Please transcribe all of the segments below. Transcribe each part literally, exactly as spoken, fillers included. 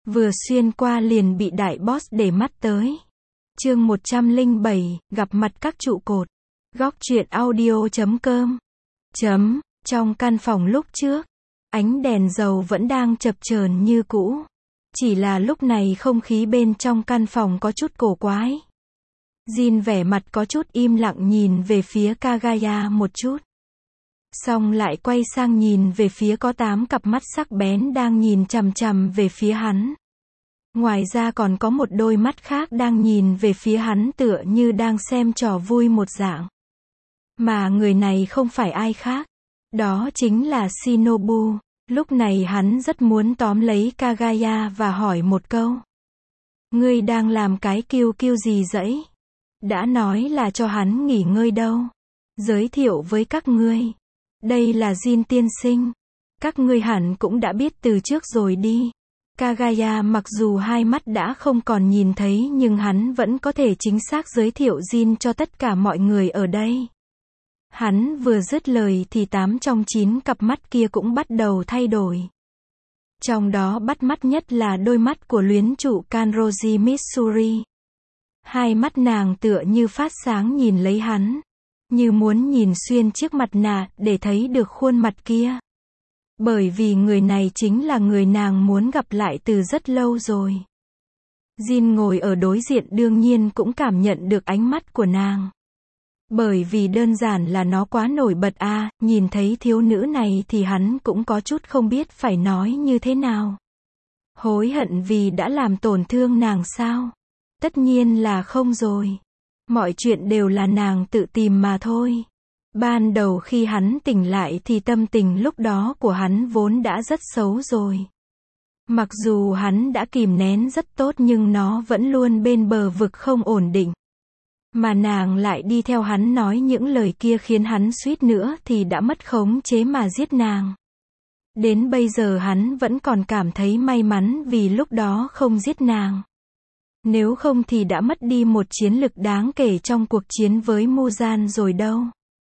Vừa xuyên qua liền bị đại boss để mắt tới. Chương một trăm lẻ bảy, gặp mặt các trụ cột. Góc truyện audio chấm com. Chấm, trong căn phòng lúc trước, ánh đèn dầu vẫn đang chập chờn như cũ. Chỉ là lúc này không khí bên trong căn phòng có chút cổ quái. Jin vẻ mặt có chút im lặng nhìn về phía Kagaya một chút. Xong lại quay sang nhìn về phía có tám cặp mắt sắc bén đang nhìn chằm chằm về phía hắn. Ngoài ra còn có một đôi mắt khác đang nhìn về phía hắn tựa như đang xem trò vui một dạng. Mà người này không phải ai khác. Đó chính là Shinobu. Lúc này hắn rất muốn tóm lấy Kagaya và hỏi một câu. Ngươi đang làm cái kiêu kiêu gì dẫy? Đã nói là cho hắn nghỉ ngơi đâu. Giới thiệu với các ngươi. Đây là Jin tiên sinh. Các ngươi hẳn cũng đã biết từ trước rồi đi. Kagaya mặc dù hai mắt đã không còn nhìn thấy nhưng hắn vẫn có thể chính xác giới thiệu Jin cho tất cả mọi người ở đây. Hắn vừa dứt lời thì tám trong chín cặp mắt kia cũng bắt đầu thay đổi. Trong đó bắt mắt nhất là đôi mắt của luyến trụ Kanroji Mitsuri. Hai mắt nàng tựa như phát sáng nhìn lấy hắn. Như muốn nhìn xuyên chiếc mặt nạ để thấy được khuôn mặt kia. Bởi vì người này chính là người nàng muốn gặp lại từ rất lâu rồi. Jin ngồi ở đối diện đương nhiên cũng cảm nhận được ánh mắt của nàng. Bởi vì đơn giản là nó quá nổi bật a, à, nhìn thấy thiếu nữ này thì hắn cũng có chút không biết phải nói như thế nào. Hối hận vì đã làm tổn thương nàng sao? Tất nhiên là không rồi. Mọi chuyện đều là nàng tự tìm mà thôi. Ban đầu khi hắn tỉnh lại thì tâm tình lúc đó của hắn vốn đã rất xấu rồi. Mặc dù hắn đã kìm nén rất tốt nhưng nó vẫn luôn bên bờ vực không ổn định. Mà nàng lại đi theo hắn nói những lời kia khiến hắn suýt nữa thì đã mất khống chế mà giết nàng. Đến bây giờ hắn vẫn còn cảm thấy may mắn vì lúc đó không giết nàng. Nếu không thì đã mất đi một chiến lực đáng kể trong cuộc chiến với Muzan rồi đâu.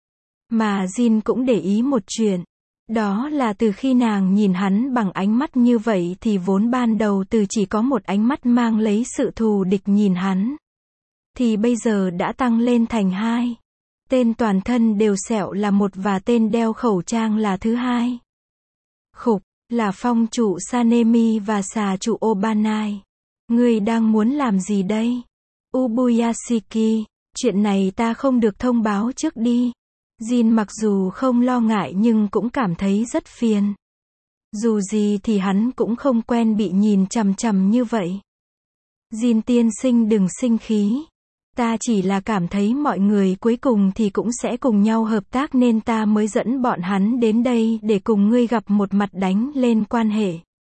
Mà Jin cũng để ý một chuyện. Đó là từ khi nàng nhìn hắn bằng ánh mắt như vậy thì vốn ban đầu từ chỉ có một ánh mắt mang lấy sự thù địch nhìn hắn. Thì bây giờ đã tăng lên thành hai. Tên toàn thân đều sẹo là một và tên đeo khẩu trang là thứ hai. Khục, là phong trụ Sanemi và xà trụ Obanai. Ngươi đang muốn làm gì đây? Ubuyashiki, chuyện này ta không được thông báo trước đi. Jin mặc dù không lo ngại nhưng cũng cảm thấy rất phiền. Dù gì thì hắn cũng không quen bị nhìn chằm chằm như vậy. Jin tiên sinh đừng sinh khí. Ta chỉ là cảm thấy mọi người cuối cùng thì cũng sẽ cùng nhau hợp tác nên ta mới dẫn bọn hắn đến đây để cùng ngươi gặp một mặt đánh lên quan hệ.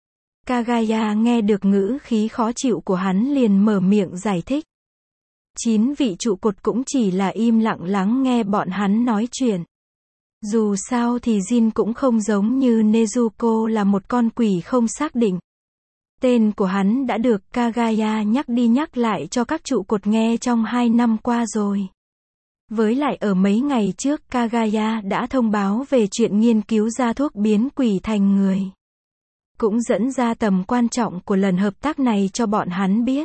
Kagaya nghe được ngữ khí khó chịu của hắn liền mở miệng giải thích. Chín vị trụ cột cũng chỉ là im lặng lắng nghe bọn hắn nói chuyện. Dù sao thì Jin cũng không giống như Nezuko là một con quỷ không xác định. Tên của hắn đã được Kagaya nhắc đi nhắc lại cho các trụ cột nghe trong hai năm qua rồi. Với lại ở mấy ngày trước Kagaya đã thông báo về chuyện nghiên cứu ra thuốc biến quỷ thành người. Cũng dẫn ra tầm quan trọng của lần hợp tác này cho bọn hắn biết.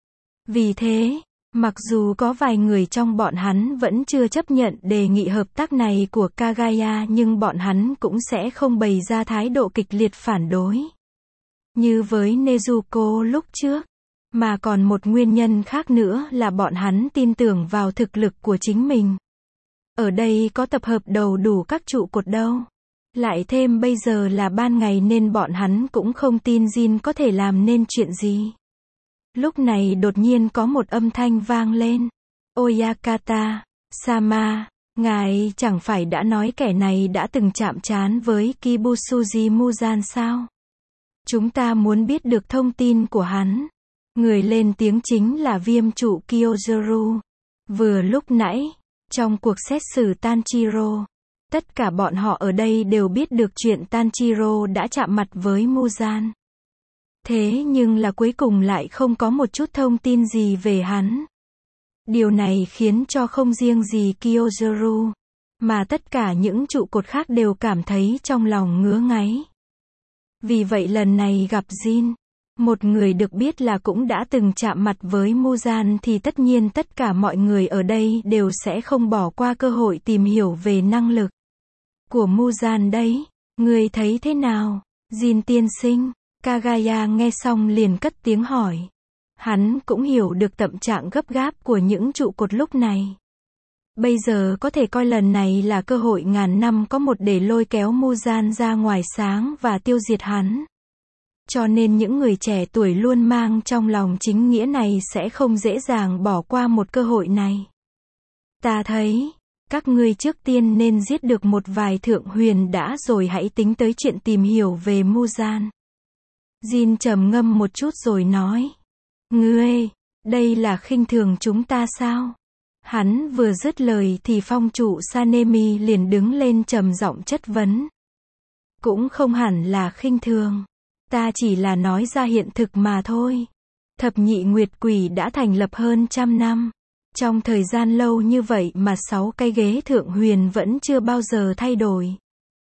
Vì thế, mặc dù có vài người trong bọn hắn vẫn chưa chấp nhận đề nghị hợp tác này của Kagaya nhưng bọn hắn cũng sẽ không bày ra thái độ kịch liệt phản đối. Như với Nezuko lúc trước. Mà còn một nguyên nhân khác nữa là bọn hắn tin tưởng vào thực lực của chính mình. Ở đây có tập hợp đầu đủ các trụ cột đâu. Lại thêm bây giờ là ban ngày nên bọn hắn cũng không tin Jin có thể làm nên chuyện gì. Lúc này đột nhiên có một âm thanh vang lên. Oyakata, Sama, ngài chẳng phải đã nói kẻ này đã từng chạm trán với Kibusuji Muzan sao? Chúng ta muốn biết được thông tin của hắn. Người lên tiếng chính là viêm trụ Kyozaru. Vừa lúc nãy, trong cuộc xét xử Tanjiro, tất cả bọn họ ở đây đều biết được chuyện Tanjiro đã chạm mặt với Muzan. Thế nhưng là cuối cùng lại không có một chút thông tin gì về hắn. Điều này khiến cho không riêng gì Kyozaru, mà tất cả những trụ cột khác đều cảm thấy trong lòng ngứa ngáy. Vì vậy lần này gặp Jin, Một người được biết là cũng đã từng chạm mặt với Muzan thì tất nhiên tất cả mọi người ở đây đều sẽ không bỏ qua cơ hội tìm hiểu về năng lực của Muzan đấy. Người thấy thế nào, Jin tiên sinh? Kagaya nghe xong liền cất tiếng hỏi. Hắn cũng hiểu được tâm trạng gấp gáp của những trụ cột lúc này. Bây giờ có thể coi lần này là cơ hội ngàn năm có một để lôi kéo Muzan ra ngoài sáng và tiêu diệt hắn. Cho nên những người trẻ tuổi luôn mang trong lòng chính nghĩa này sẽ không dễ dàng bỏ qua một cơ hội này. Ta thấy, các ngươi trước tiên nên giết được một vài thượng huyền đã rồi hãy tính tới chuyện tìm hiểu về Muzan. Jin trầm ngâm một chút rồi nói. Ngươi, đây là khinh thường chúng ta sao? Hắn vừa dứt lời thì phong chủ Sanemi liền đứng lên trầm giọng chất vấn. Cũng không hẳn là khinh thường. Ta chỉ là nói ra hiện thực mà thôi. Thập nhị nguyệt quỷ đã thành lập hơn trăm năm. Trong thời gian lâu như vậy mà sáu cái ghế thượng huyền vẫn chưa bao giờ thay đổi.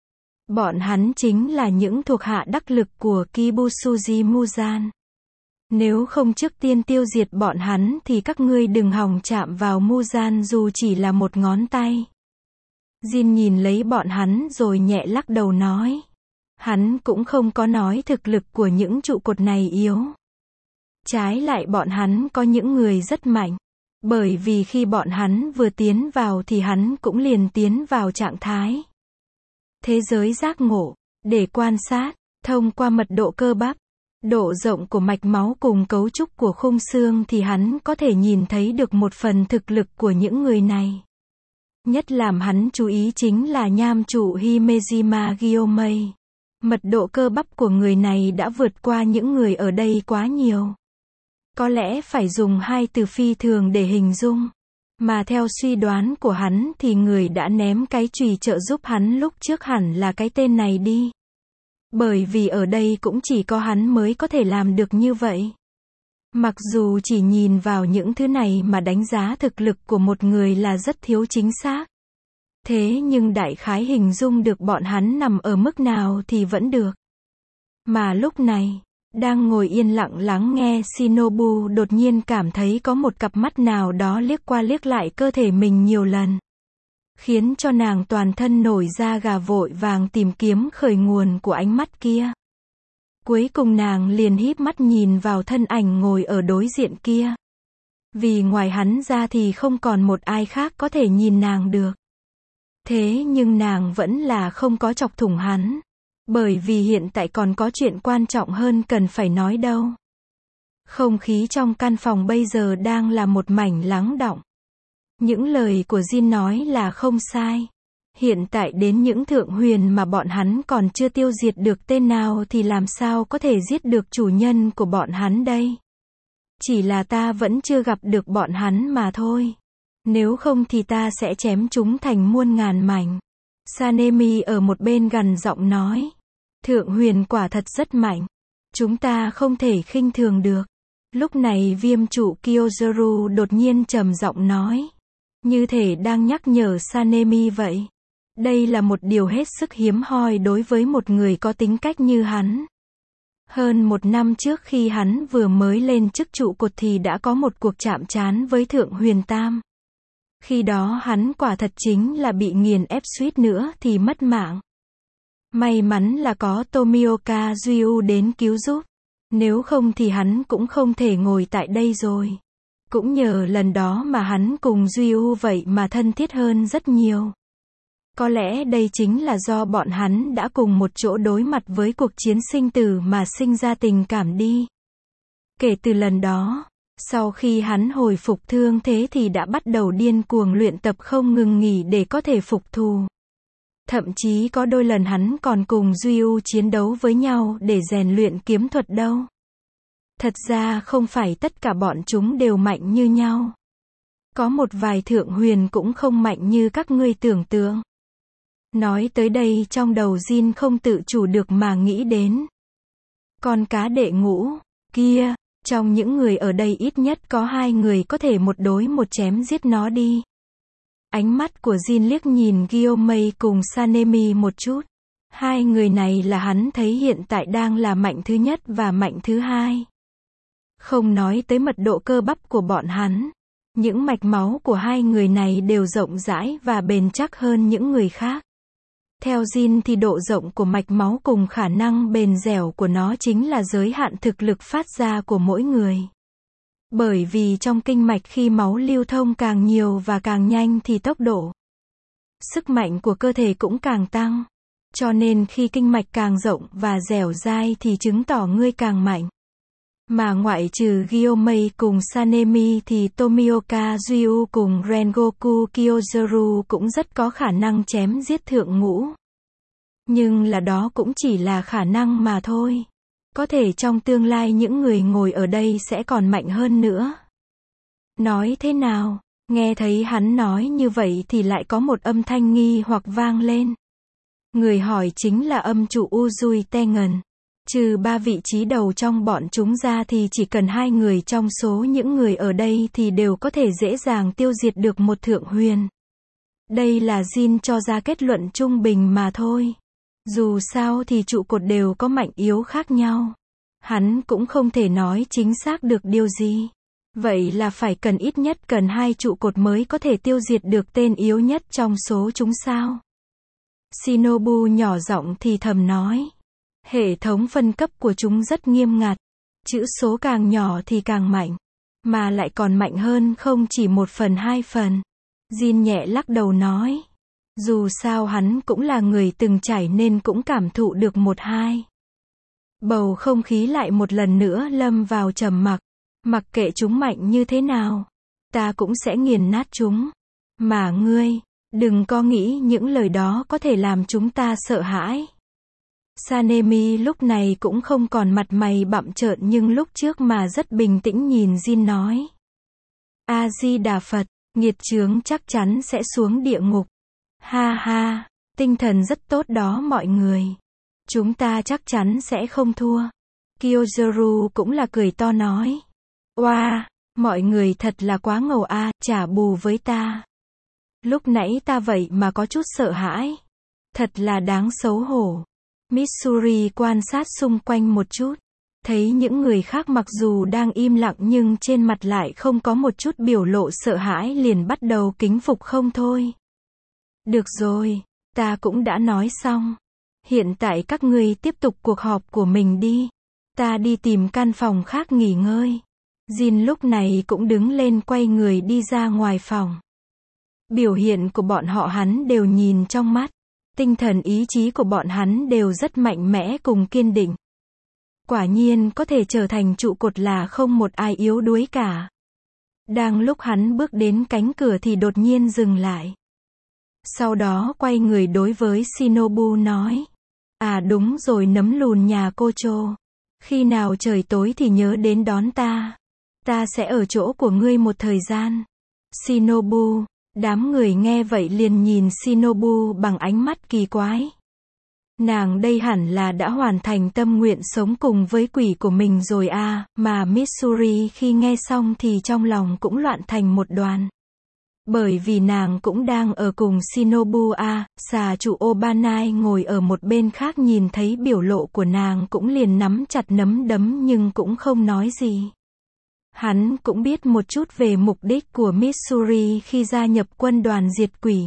Bọn hắn chính là những thuộc hạ đắc lực của Kibusuji Muzan. Nếu không trước tiên tiêu diệt bọn hắn thì các ngươi đừng hòng chạm vào Muzan dù chỉ là một ngón tay. Jin nhìn lấy bọn hắn rồi nhẹ lắc đầu nói. Hắn cũng không có nói thực lực của những trụ cột này yếu. Trái lại bọn hắn có những người rất mạnh. Bởi vì khi bọn hắn vừa tiến vào thì hắn cũng liền tiến vào trạng thái thế giới giác ngộ, để quan sát, thông qua mật độ cơ bắp, độ rộng của mạch máu cùng cấu trúc của khung xương thì hắn có thể nhìn thấy được một phần thực lực của những người này. Nhất làm hắn chú ý chính là nham trụ Himejima Gyomei. Mật độ cơ bắp của người này đã vượt qua những người ở đây quá nhiều. Có lẽ phải dùng hai từ phi thường để hình dung. Mà theo suy đoán của hắn thì người đã ném cái chùy trợ giúp hắn lúc trước hẳn là cái tên này đi. Bởi vì ở đây cũng chỉ có hắn mới có thể làm được như vậy. Mặc dù chỉ nhìn vào những thứ này mà đánh giá thực lực của một người là rất thiếu chính xác. Thế nhưng đại khái hình dung được bọn hắn nằm ở mức nào thì vẫn được. Mà lúc này, đang ngồi yên lặng lắng nghe Shinobu đột nhiên cảm thấy có một cặp mắt nào đó liếc qua liếc lại cơ thể mình nhiều lần. Khiến cho nàng toàn thân nổi da gà vội vàng tìm kiếm khởi nguồn của ánh mắt kia. Cuối cùng nàng liền híp mắt nhìn vào thân ảnh ngồi ở đối diện kia. Vì ngoài hắn ra thì không còn một ai khác có thể nhìn nàng được. Thế nhưng nàng vẫn là không có chọc thủng hắn. Bởi vì hiện tại còn có chuyện quan trọng hơn cần phải nói đâu. Không khí trong căn phòng bây giờ đang là một mảnh lắng đọng. Những lời của Jin nói là không sai. Hiện tại đến những thượng huyền mà bọn hắn còn chưa tiêu diệt được tên nào thì làm sao có thể giết được chủ nhân của bọn hắn đây. Chỉ là ta vẫn chưa gặp được bọn hắn mà thôi. Nếu không thì ta sẽ chém chúng thành muôn ngàn mảnh. Sanemi ở một bên gằn giọng nói. Thượng huyền quả thật rất mạnh. Chúng ta không thể khinh thường được. Lúc này viêm trụ Kyozaru đột nhiên trầm giọng nói. Như thể đang nhắc nhở Sanemi vậy. Đây là một điều hết sức hiếm hoi đối với một người có tính cách như hắn. Hơn một năm trước khi hắn vừa mới lên chức trụ cột thì đã có một cuộc chạm trán với Thượng Huyền Tam. Khi đó hắn quả thật chính là bị nghiền ép suýt nữa thì mất mạng. May mắn là có Tomioka Ryu đến cứu giúp. Nếu không thì hắn cũng không thể ngồi tại đây rồi. Cũng nhờ lần đó mà hắn cùng Ryu vậy mà thân thiết hơn rất nhiều. Có lẽ đây chính là do bọn hắn đã cùng một chỗ đối mặt với cuộc chiến sinh tử mà sinh ra tình cảm đi. Kể từ lần đó, sau khi hắn hồi phục thương thế thì đã bắt đầu điên cuồng luyện tập không ngừng nghỉ để có thể phục thù. Thậm chí có đôi lần hắn còn cùng Ryu chiến đấu với nhau để rèn luyện kiếm thuật đâu. Thật ra không phải tất cả bọn chúng đều mạnh như nhau. Có một vài thượng huyền cũng không mạnh như các ngươi tưởng tượng. Nói tới đây trong đầu Jin không tự chủ được mà nghĩ đến. Con cá đệ ngũ, kia, trong những người ở đây ít nhất có hai người có thể một đối một chém giết nó đi. Ánh mắt của Jin liếc nhìn Gyomei cùng Sanemi một chút. Hai người này là hắn thấy hiện tại đang là mạnh thứ nhất và mạnh thứ hai. Không nói tới mật độ cơ bắp của bọn hắn. Những mạch máu của hai người này đều rộng rãi và bền chắc hơn những người khác. Theo Jin thì độ rộng của mạch máu cùng khả năng bền dẻo của nó chính là giới hạn thực lực phát ra của mỗi người. Bởi vì trong kinh mạch khi máu lưu thông càng nhiều và càng nhanh thì tốc độ, sức mạnh của cơ thể cũng càng tăng. Cho nên khi kinh mạch càng rộng và dẻo dai thì chứng tỏ ngươi càng mạnh. Mà ngoại trừ Gyomei cùng Sanemi thì Tomioka Ryu cùng Rengoku Kyozaru cũng rất có khả năng chém giết thượng ngũ. Nhưng là đó cũng chỉ là khả năng mà thôi. Có thể trong tương lai những người ngồi ở đây sẽ còn mạnh hơn nữa. Nói thế nào? Nghe thấy hắn nói như vậy thì lại có một âm thanh nghi hoặc vang lên. Người hỏi chính là âm chủ Uzui Tengen. Trừ ba vị trí đầu trong bọn chúng ra thì chỉ cần hai người trong số những người ở đây thì đều có thể dễ dàng tiêu diệt được một thượng huyền. Đây là Jin cho ra kết luận trung bình mà thôi. Dù sao thì trụ cột đều có mạnh yếu khác nhau. Hắn cũng không thể nói chính xác được điều gì. Vậy là phải cần ít nhất cần hai trụ cột mới có thể tiêu diệt được tên yếu nhất trong số chúng sao? Shinobu nhỏ giọng thì thầm nói. Hệ thống phân cấp của chúng rất nghiêm ngặt. Chữ số càng nhỏ thì càng mạnh. Mà lại còn mạnh hơn không chỉ một phần hai phần. Jin nhẹ lắc đầu nói. Dù sao hắn cũng là người từng trải nên cũng cảm thụ được một hai. Bầu không khí lại một lần nữa lâm vào trầm mặc. Mặc kệ chúng mạnh như thế nào, ta cũng sẽ nghiền nát chúng. Mà ngươi, đừng có nghĩ những lời đó có thể làm chúng ta sợ hãi. Sanemi lúc này cũng không còn mặt mày bặm trợn nhưng lúc trước mà rất bình tĩnh nhìn Jin nói. A-di-đà Phật, nghiệt chướng chắc chắn sẽ xuống địa ngục. Ha ha, tinh thần rất tốt đó mọi người. Chúng ta chắc chắn sẽ không thua. Kyozaru cũng là cười to nói. Oa, wow, mọi người thật là quá ngầu a, à, trả bù với ta. Lúc nãy ta vậy mà có chút sợ hãi. Thật là đáng xấu hổ. Mitsuri quan sát xung quanh một chút. Thấy những người khác mặc dù đang im lặng nhưng trên mặt lại không có một chút biểu lộ sợ hãi liền bắt đầu kính phục không thôi. Được rồi, ta cũng đã nói xong. Hiện tại các ngươi tiếp tục cuộc họp của mình đi. Ta đi tìm căn phòng khác nghỉ ngơi. Jin lúc này cũng đứng lên quay người đi ra ngoài phòng. Biểu hiện của bọn họ hắn đều nhìn trong mắt. Tinh thần ý chí của bọn hắn đều rất mạnh mẽ cùng kiên định. Quả nhiên có thể trở thành trụ cột là không một ai yếu đuối cả. Đang lúc hắn bước đến cánh cửa thì đột nhiên dừng lại. Sau đó quay người đối với Shinobu nói. À đúng rồi nấm lùn nhà cô Chô. Khi nào trời tối thì nhớ đến đón ta. Ta sẽ ở chỗ của ngươi một thời gian. Shinobu, đám người nghe vậy liền nhìn Shinobu bằng ánh mắt kỳ quái. Nàng đây hẳn là đã hoàn thành tâm nguyện sống cùng với quỷ của mình rồi à, mà Mitsuri khi nghe xong thì trong lòng cũng loạn thành một đoàn. Bởi vì nàng cũng đang ở cùng Shinobu à, xà chủ Obanai ngồi ở một bên khác nhìn thấy biểu lộ của nàng cũng liền nắm chặt nắm đấm nhưng cũng không nói gì. Hắn cũng biết một chút về mục đích của Mitsuri khi gia nhập quân đoàn diệt quỷ.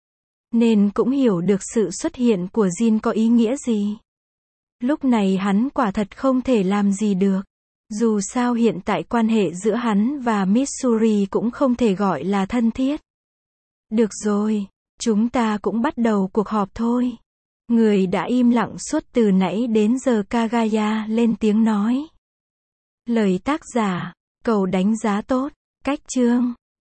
Nên cũng hiểu được sự xuất hiện của Jin có ý nghĩa gì. Lúc này hắn quả thật không thể làm gì được. Dù sao hiện tại quan hệ giữa hắn và Mitsuri cũng không thể gọi là thân thiết. Được rồi, chúng ta cũng bắt đầu cuộc họp thôi. Người đã im lặng suốt từ nãy đến giờ Kagaya lên tiếng nói. Lời tác giả, cầu đánh giá tốt, cách chương.